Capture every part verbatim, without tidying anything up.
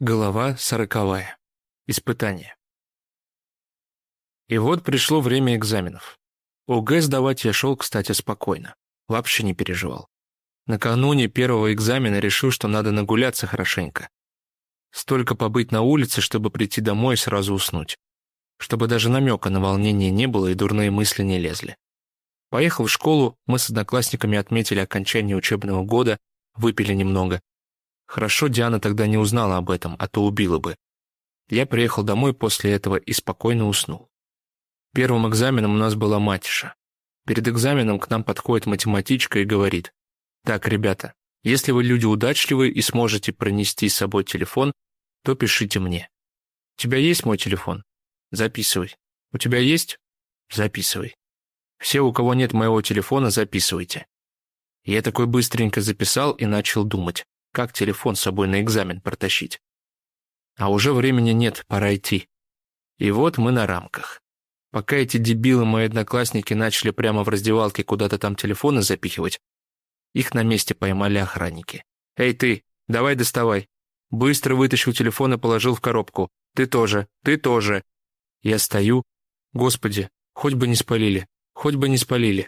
Глава сороковая. Испытание. И вот пришло время экзаменов. ОГЭ сдавать я шел, кстати, спокойно. Вообще не переживал. Накануне первого экзамена решил, что надо нагуляться хорошенько. Столько побыть на улице, чтобы прийти домой и сразу уснуть. Чтобы даже намека на волнение не было и дурные мысли не лезли. Поехал в школу, мы с одноклассниками отметили окончание учебного года, выпили немного. Хорошо, Диана тогда не узнала об этом, а то убила бы. Я приехал домой после этого и спокойно уснул. Первым экзаменом у нас была матиша. Перед экзаменом к нам подходит математичка и говорит: «Так, ребята, если вы люди удачливые и сможете пронести с собой телефон, то пишите мне. У тебя есть мой телефон? Записывай. У тебя есть? Записывай. Все, у кого нет моего телефона, записывайте». Я такой быстренько записал и начал думать, как телефон с собой на экзамен протащить. А уже времени нет, пора идти. И вот мы на рамках. Пока эти дебилы, мои одноклассники, начали прямо в раздевалке куда-то там телефоны запихивать, их на месте поймали охранники. «Эй ты, давай доставай». Быстро вытащил телефон и положил в коробку. «Ты тоже, ты тоже». Я стою. Господи, хоть бы не спалили, хоть бы не спалили.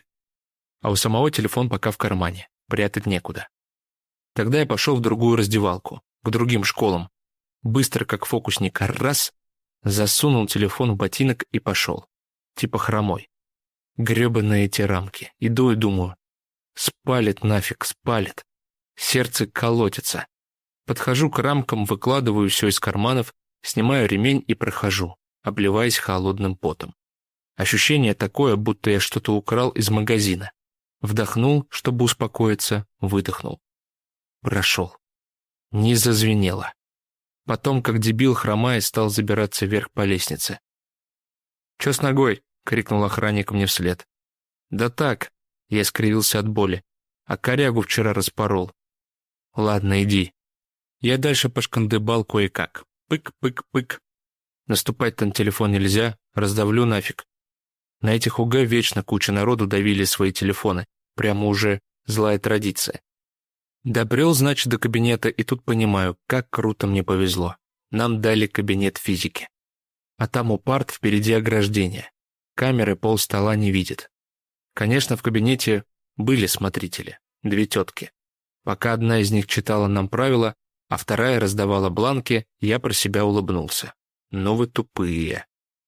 А у самого телефон пока в кармане, прятать некуда. Тогда я пошел в другую раздевалку, к другим школам. Быстро, как фокусник, раз, засунул телефон в ботинок и пошел. Типа хромой. Гребаные эти рамки. Иду и думаю. Спалит нафиг, спалит. Сердце колотится. Подхожу к рамкам, выкладываю все из карманов, снимаю ремень и прохожу, обливаясь холодным потом. Ощущение такое, будто я что-то украл из магазина. Вдохнул, чтобы успокоиться, выдохнул. Прошел. Не зазвенело. Потом, как дебил, хромая, стал забираться вверх по лестнице. «Чё с ногой?» — крикнул охранник мне вслед. «Да так», — я скривился от боли, — «а корягу вчера распорол». «Ладно, иди». Я дальше пошкандыбал кое-как. Пык-пык-пык. Наступать-то на телефон нельзя, раздавлю нафиг. На этих ОГЭ вечно куча народу давили свои телефоны. Прямо уже злая традиция. Добрел, значит, до кабинета, и тут понимаю, как круто мне повезло. Нам дали кабинет физики. А там у парт впереди ограждение. Камеры пол стола не видит. Конечно, в кабинете были смотрители, две тетки. Пока одна из них читала нам правила, а вторая раздавала бланки, я про себя улыбнулся. Ну вы тупые.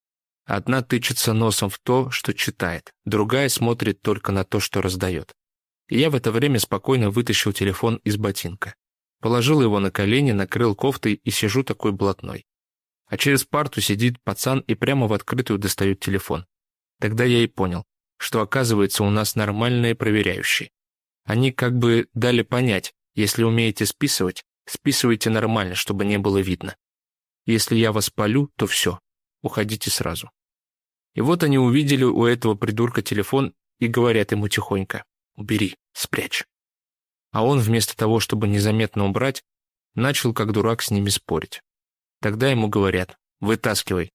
Одна тычется носом в то, что читает, другая смотрит только на то, что раздает. И я в это время спокойно вытащил телефон из ботинка. Положил его на колени, накрыл кофтой и сижу такой блатной. А через парту сидит пацан и прямо в открытую достает телефон. Тогда я и понял, что оказывается у нас нормальные проверяющие. Они как бы дали понять, если умеете списывать, списывайте нормально, чтобы не было видно. Если я вас палю, то все, уходите сразу. И вот они увидели у этого придурка телефон и говорят ему тихонько: «Убери, спрячь». А он вместо того, чтобы незаметно убрать, начал как дурак с ними спорить. Тогда ему говорят: «Вытаскивай».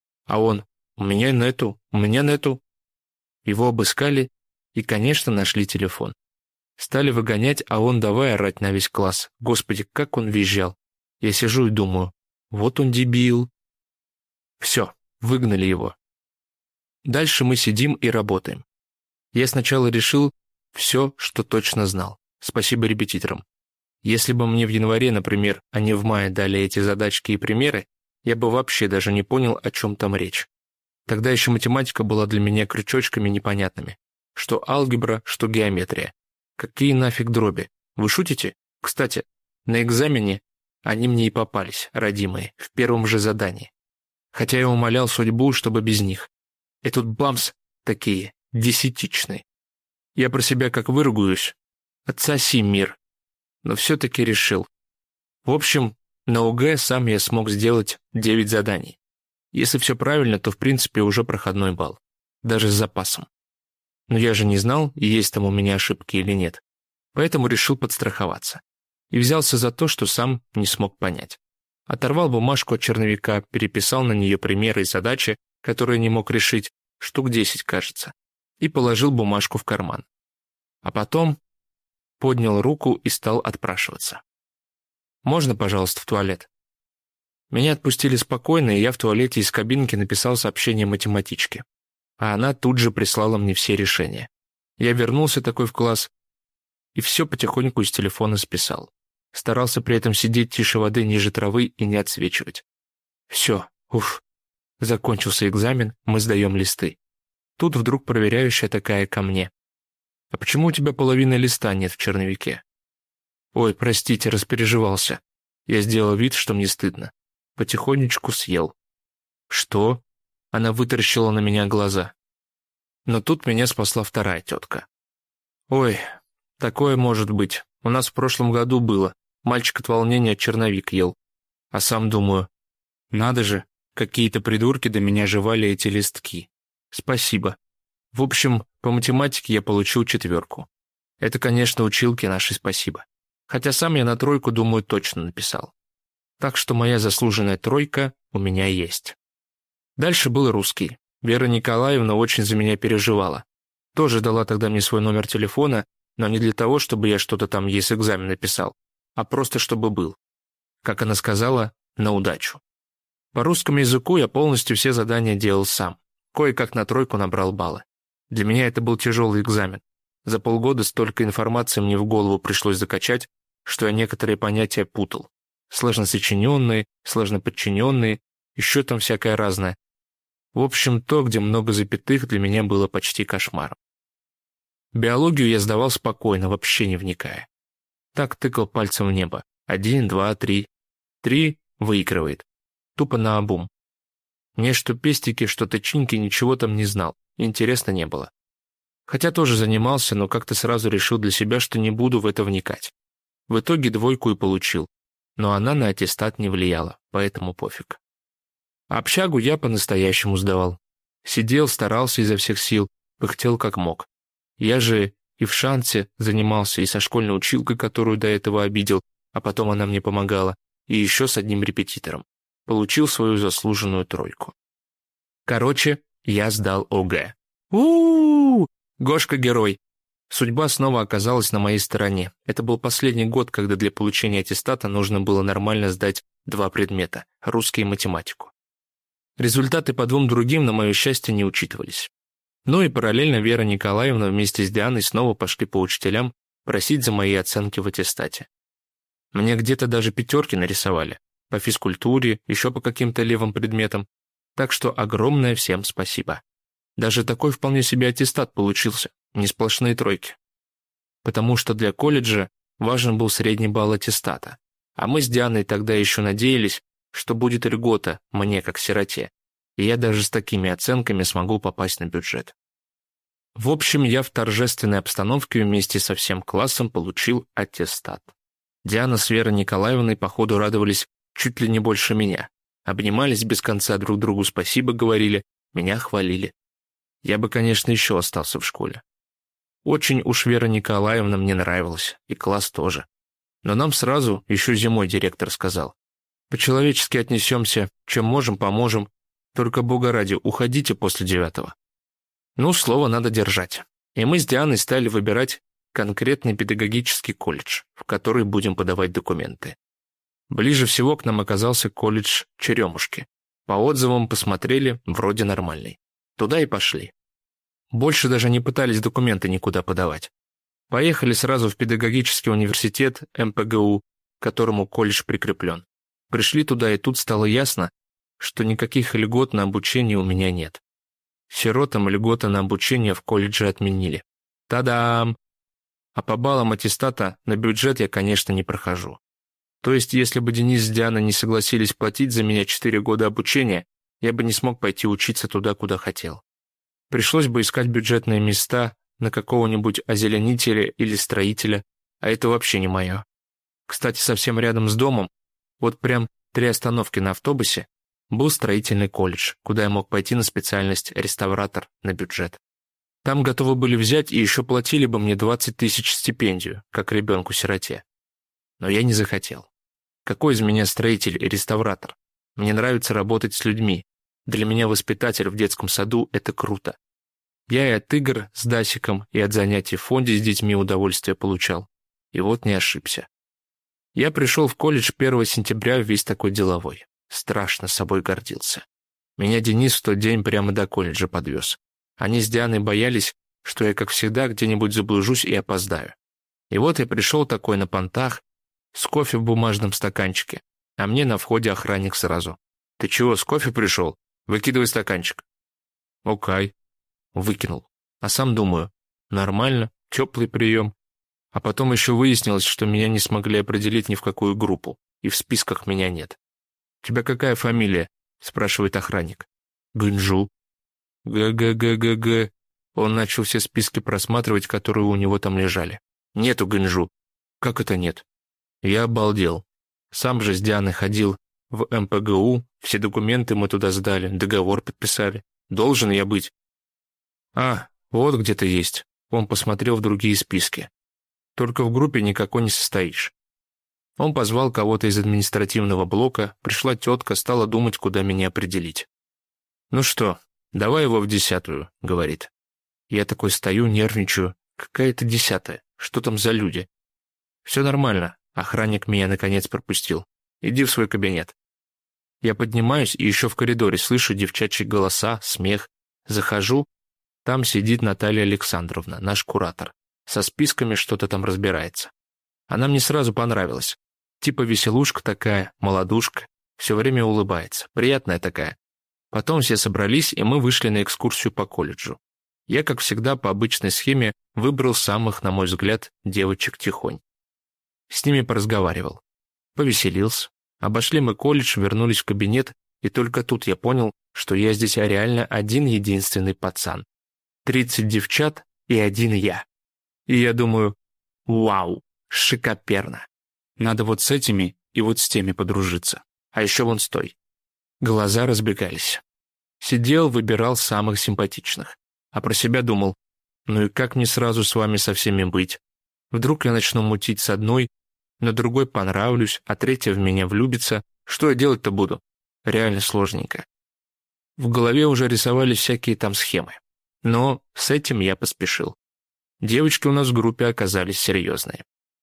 А он: «У меня нету, у меня нету». Его обыскали и, конечно, нашли телефон. Стали выгонять, а он давай орать на весь класс. Господи, как он визжал. Я сижу и думаю: вот он дебил. Все, выгнали его. Дальше мы сидим и работаем. Я сначала решил все, что точно знал. Спасибо репетиторам. Если бы мне в январе, например, а не в мае дали эти задачки и примеры, я бы вообще даже не понял, о чем там речь. Тогда еще математика была для меня крючочками непонятными. Что алгебра, что геометрия. Какие нафиг дроби? Вы шутите? Кстати, на экзамене они мне и попались, родимые, в первом же задании. Хотя я умолял судьбу, чтобы без них. И тут бамс, такие, десятичные. Я про себя как выругаюсь. Отсоси мир. Но все-таки решил. В общем, на ОГЭ сам я смог сделать девять заданий. Если все правильно, то в принципе уже проходной балл. Даже с запасом. Но я же не знал, есть там у меня ошибки или нет. Поэтому решил подстраховаться. И взялся за то, что сам не смог понять. Оторвал бумажку от черновика, переписал на нее примеры и задачи, которые не мог решить, штук десять, кажется, и положил бумажку в карман. А потом поднял руку и стал отпрашиваться. «Можно, пожалуйста, в туалет?» Меня отпустили спокойно, и я в туалете из кабинки написал сообщение математичке. А она тут же прислала мне все решения. Я вернулся такой в класс и все потихоньку из телефона списал. Старался при этом сидеть тише воды ниже травы и не отсвечивать. Все, уф. Закончился экзамен, мы сдаем листы. Тут вдруг проверяющая такая ко мне. «А почему у тебя половины листа нет в черновике?» «Ой, простите, распереживался». Я сделал вид, что мне стыдно. Потихонечку съел. «Что?» Она вытаращила на меня глаза. Но тут меня спасла вторая тетка. «Ой, такое может быть. У нас в прошлом году было. Мальчик от волнения черновик ел. А сам думаю, надо же, какие-то придурки до меня жевали эти листки. Спасибо. В общем, по математике я получил четверку. Это, конечно, училке нашей спасибо. Хотя сам я на тройку, думаю, точно написал. Так что моя заслуженная тройка у меня есть». Дальше был русский. Вера Николаевна очень за меня переживала. Тоже дала тогда мне свой номер телефона, но не для того, чтобы я что-то там ей с экзамена писал, а просто чтобы был. Как она сказала, на удачу. По русскому языку я полностью все задания делал сам. Кое-как на тройку набрал баллы. Для меня это был тяжелый экзамен. За полгода столько информации мне в голову пришлось закачать, что я некоторые понятия путал. Сложносочиненные, сложноподчиненные, еще там всякое разное. В общем, то, где много запятых, для меня было почти кошмаром. Биологию я сдавал спокойно, вообще не вникая. Так тыкал пальцем в небо. Один, два, три. Три выигрывает. Тупо наобум. Мне что пестики, что тычинки, ничего там не знал. Интересно не было. Хотя тоже занимался, но как-то сразу решил для себя, что не буду в это вникать. В итоге двойку и получил. Но она на аттестат не влияла, поэтому пофиг. А общагу я по-настоящему сдавал. Сидел, старался изо всех сил, пыхтел как мог. Я же и в шансе занимался, и со школьной училкой, которую до этого обидел, а потом она мне помогала, и еще с одним репетитором. Получил свою заслуженную тройку. Короче, я сдал ОГЭ. У-у-у! Гошка герой. Судьба снова оказалась на моей стороне. Это был последний год, когда для получения аттестата нужно было нормально сдать два предмета – русский и математику. Результаты по двум другим, на мое счастье, не учитывались. Ну и параллельно Вера Николаевна вместе с Дианой снова пошли по учителям просить за мои оценки в аттестате. Мне где-то даже пятерки нарисовали. По физкультуре, еще по каким-то левым предметам. Так что огромное всем спасибо. Даже такой вполне себе аттестат получился, не сплошные тройки. Потому что для колледжа важен был средний балл аттестата. А мы с Дианой тогда еще надеялись, что будет льгота мне как сироте, и я даже с такими оценками смогу попасть на бюджет. В общем, я в торжественной обстановке вместе со всем классом получил аттестат. Диана с Верой Николаевной, походу, радовались чуть ли не больше меня. Обнимались без конца, друг другу спасибо говорили, меня хвалили. Я бы, конечно, еще остался в школе. Очень уж Вера Николаевна мне нравилась, и класс тоже. Но нам сразу, еще зимой директор сказал, по-человечески отнесемся, чем можем, поможем, только бога ради, уходите после девятого. Ну, слово надо держать. И мы с Дианой стали выбирать конкретный педагогический колледж, в который будем подавать документы. Ближе всего к нам оказался колледж Черемушки. По отзывам посмотрели, вроде нормальный. Туда и пошли. Больше даже не пытались документы никуда подавать. Поехали сразу в педагогический университет эм пэ гэ у, к которому колледж прикреплен. Пришли туда, и тут стало ясно, что никаких льгот на обучение у меня нет. Сиротам льготы на обучение в колледже отменили. Та-дам! А по баллам аттестата на бюджет я, конечно, не прохожу. То есть, если бы Денис с Дианой не согласились платить за меня четыре года обучения, я бы не смог пойти учиться туда, куда хотел. Пришлось бы искать бюджетные места на какого-нибудь озеленителя или строителя, а это вообще не мое. Кстати, совсем рядом с домом, вот прям три остановки на автобусе, был строительный колледж, куда я мог пойти на специальность реставратор на бюджет. Там готовы были взять и еще платили бы мне двадцать тысяч стипендию, как ребенку-сироте. Но я не захотел. Какой из меня строитель и реставратор? Мне нравится работать с людьми. Для меня воспитатель в детском саду – это круто. Я и от игр с Дасиком, и от занятий в фонде с детьми удовольствие получал. И вот не ошибся. Я пришел в колледж первого сентября весь такой деловой. страшно собой гордился. Меня Денис в тот день прямо до колледжа подвез. Они с Дианой боялись, что я, как всегда, где-нибудь заблужусь и опоздаю. И вот я пришел такой на понтах, с кофе в бумажном стаканчике, а мне на входе охранник сразу. «Ты чего, с кофе пришел? Выкидывай стаканчик». «Окей». Выкинул. А сам думаю, нормально, теплый прием. А потом еще выяснилось, что меня не смогли определить ни в какую группу, и в списках меня нет. «У тебя какая фамилия?» — спрашивает охранник. «Гынжу». «Г-г-г-г-г». Он начал все списки просматривать, которые у него там лежали. «Нету Гынжу». «Как это нет?» Я обалдел. Сам же с Дианой ходил в эм пэ гэ у, все документы мы туда сдали, договор подписали. Должен я быть. «А, вот где ты есть». Он посмотрел в другие списки. «Только в группе никакой не состоишь». Он позвал кого-то из административного блока, пришла тетка, стала думать, куда меня определить. «Ну что, давай его в десятую», — говорит. Я такой стою, нервничаю. Какая это десятая? Что там за люди? «Все нормально». Охранник меня наконец пропустил. «Иди в свой кабинет». Я поднимаюсь и еще в коридоре слышу девчачьи голоса, смех. Захожу. Там сидит Наталья Александровна, наш куратор. Со списками что-то там разбирается. Она мне сразу понравилась. Типа веселушка такая, молодушка. Все время улыбается. Приятная такая. Потом все собрались, и мы вышли на экскурсию по колледжу. Я, как всегда, по обычной схеме выбрал самых, на мой взгляд, девочек тихонь. С ними поразговаривал. Повеселился. Обошли мы колледж, вернулись в кабинет, и только тут я понял, что я здесь реально один единственный пацан. Тридцать девчат и один я. И я думаю, вау, шикоперно. Надо вот с этими и вот с теми подружиться. А еще вон с той. Глаза разбегались. Сидел, выбирал самых симпатичных. А про себя думал, ну и как мне сразу с вами со всеми быть? Вдруг я начну мутить с одной, на другой понравлюсь, а третья в меня влюбится. Что я делать-то буду? Реально сложненько. В голове уже рисовались всякие там схемы. Но с этим я поспешил. Девочки у нас в группе оказались серьезные.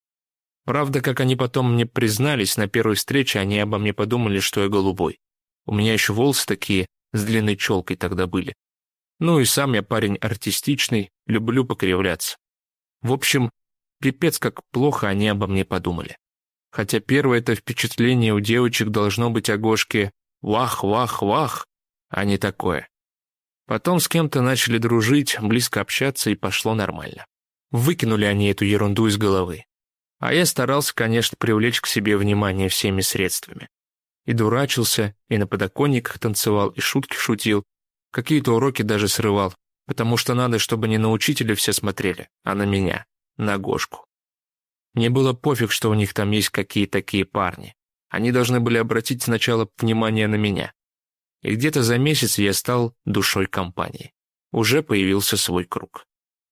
Правда, как они потом мне признались, на первой встрече они обо мне подумали, что я голубой. У меня еще волосы такие с длинной челкой тогда были. Ну и сам я парень артистичный, люблю покривляться. В общем, пипец как плохо они обо мне подумали. Хотя первое это впечатление у девочек должно быть о Гошке «вах-вах-вах», а не такое. Потом с кем-то начали дружить, близко общаться, и пошло нормально. Выкинули они эту ерунду из головы. А я старался, конечно, привлечь к себе внимание всеми средствами. И дурачился, и на подоконниках танцевал, и шутки шутил. Какие-то уроки даже срывал, потому что надо, чтобы не на учителя все смотрели, а на меня, на Гошку. Мне было пофиг, что у них там есть какие такие парни. Они должны были обратить сначала внимание на меня. И где-то за месяц я стал душой компании. Уже появился свой круг.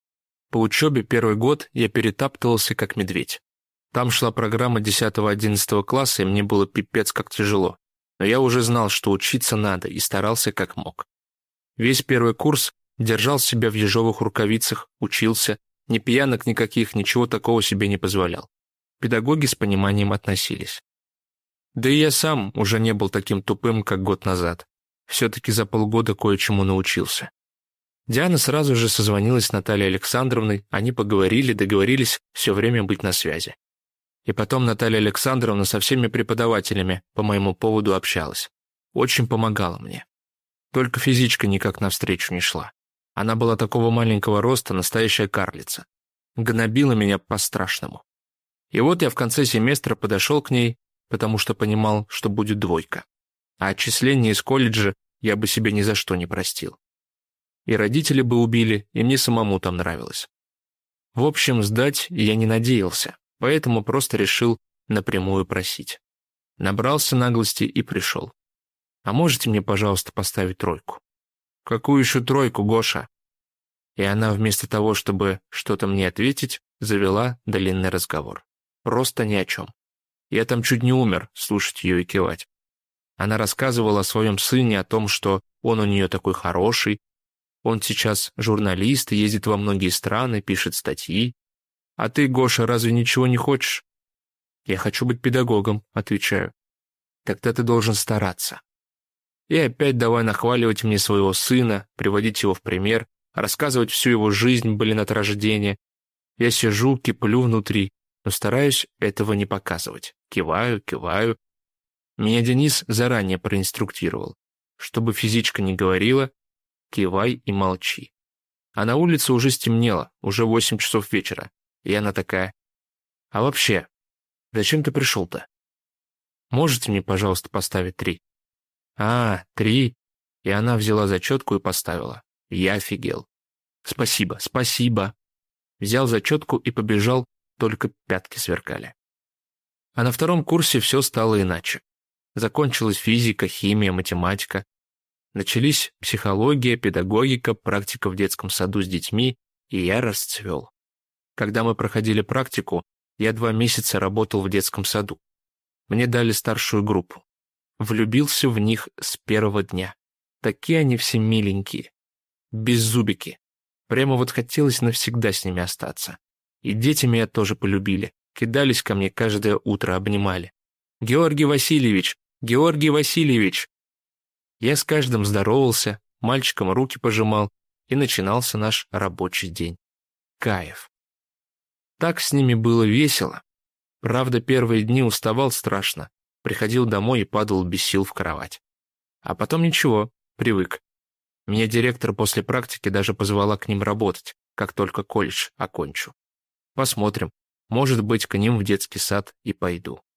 По учебе первый год я перетаптывался как медведь. Там шла программа десятого-одиннадцатого класса, и мне было пипец как тяжело. Но я уже знал, что учиться надо, и старался как мог. Весь первый курс держал себя в ежовых рукавицах, учился, ни пьянок никаких, ничего такого себе не позволял. Педагоги с пониманием относились. Да и я сам уже не был таким тупым, как год назад. Все-таки за полгода кое-чему научился. Диана сразу же созвонилась с Натальей Александровной, они поговорили, договорились все время быть на связи. И потом Наталья Александровна со всеми преподавателями по моему поводу общалась. Очень помогала мне. Только физичка никак навстречу не шла. Она была такого маленького роста, настоящая карлица. Гнобила меня по-страшному. И вот я в конце семестра подошел к ней, потому что понимал, что будет двойка. А отчисление из колледжа я бы себе ни за что не простил. И родители бы убили, и мне самому там нравилось. В общем, сдать я не надеялся, поэтому просто решил напрямую просить. Набрался наглости и пришел. «А можете мне, пожалуйста, поставить тройку?» «Какую еще тройку, Гоша?» И она вместо того, чтобы что-то мне ответить, завела длинный разговор. Просто ни о чем. Я там чуть не умер, слушать ее и кивать. Она рассказывала о своем сыне, о том, что он у нее такой хороший. Он сейчас журналист, ездит во многие страны, пишет статьи. «А ты, Гоша, разве ничего не хочешь?» «Я хочу быть педагогом», — отвечаю. Тогда ты должен стараться. И опять давай нахваливать мне своего сына, приводить его в пример, рассказывать всю его жизнь, блин, от рождения. Я сижу, киплю внутри, но стараюсь этого не показывать. Киваю, киваю. Меня Денис заранее проинструктировал. Чтобы физичка не говорила, кивай и молчи. А на улице уже стемнело, уже восемь часов вечера. И она такая: а вообще, зачем ты пришел-то? Можете мне, пожалуйста, поставить три? А, три. И она взяла зачетку и поставила. Я офигел. Спасибо, спасибо. Взял зачетку и побежал, только пятки сверкали. А на втором курсе все стало иначе. Закончилась физика, химия, математика. Начались психология, педагогика, практика в детском саду с детьми, и я расцвел. Когда мы проходили практику, я два месяца работал в детском саду. Мне дали старшую группу. Влюбился в них с первого дня. Такие они все миленькие. Беззубики. Прямо вот хотелось навсегда с ними остаться. И дети меня тоже полюбили. Кидались ко мне каждое утро, обнимали. «Георгий Васильевич! Георгий Васильевич!» Я с каждым здоровался, мальчикам руки пожимал, и начинался наш рабочий день. Кайф. Так с ними было весело. Правда, первые дни уставал страшно. Приходил домой и падал без сил в кровать. А потом ничего, привык. Меня директор после практики даже позвала к ним работать, как только колледж окончу. Посмотрим, может быть, к ним в детский сад и пойду.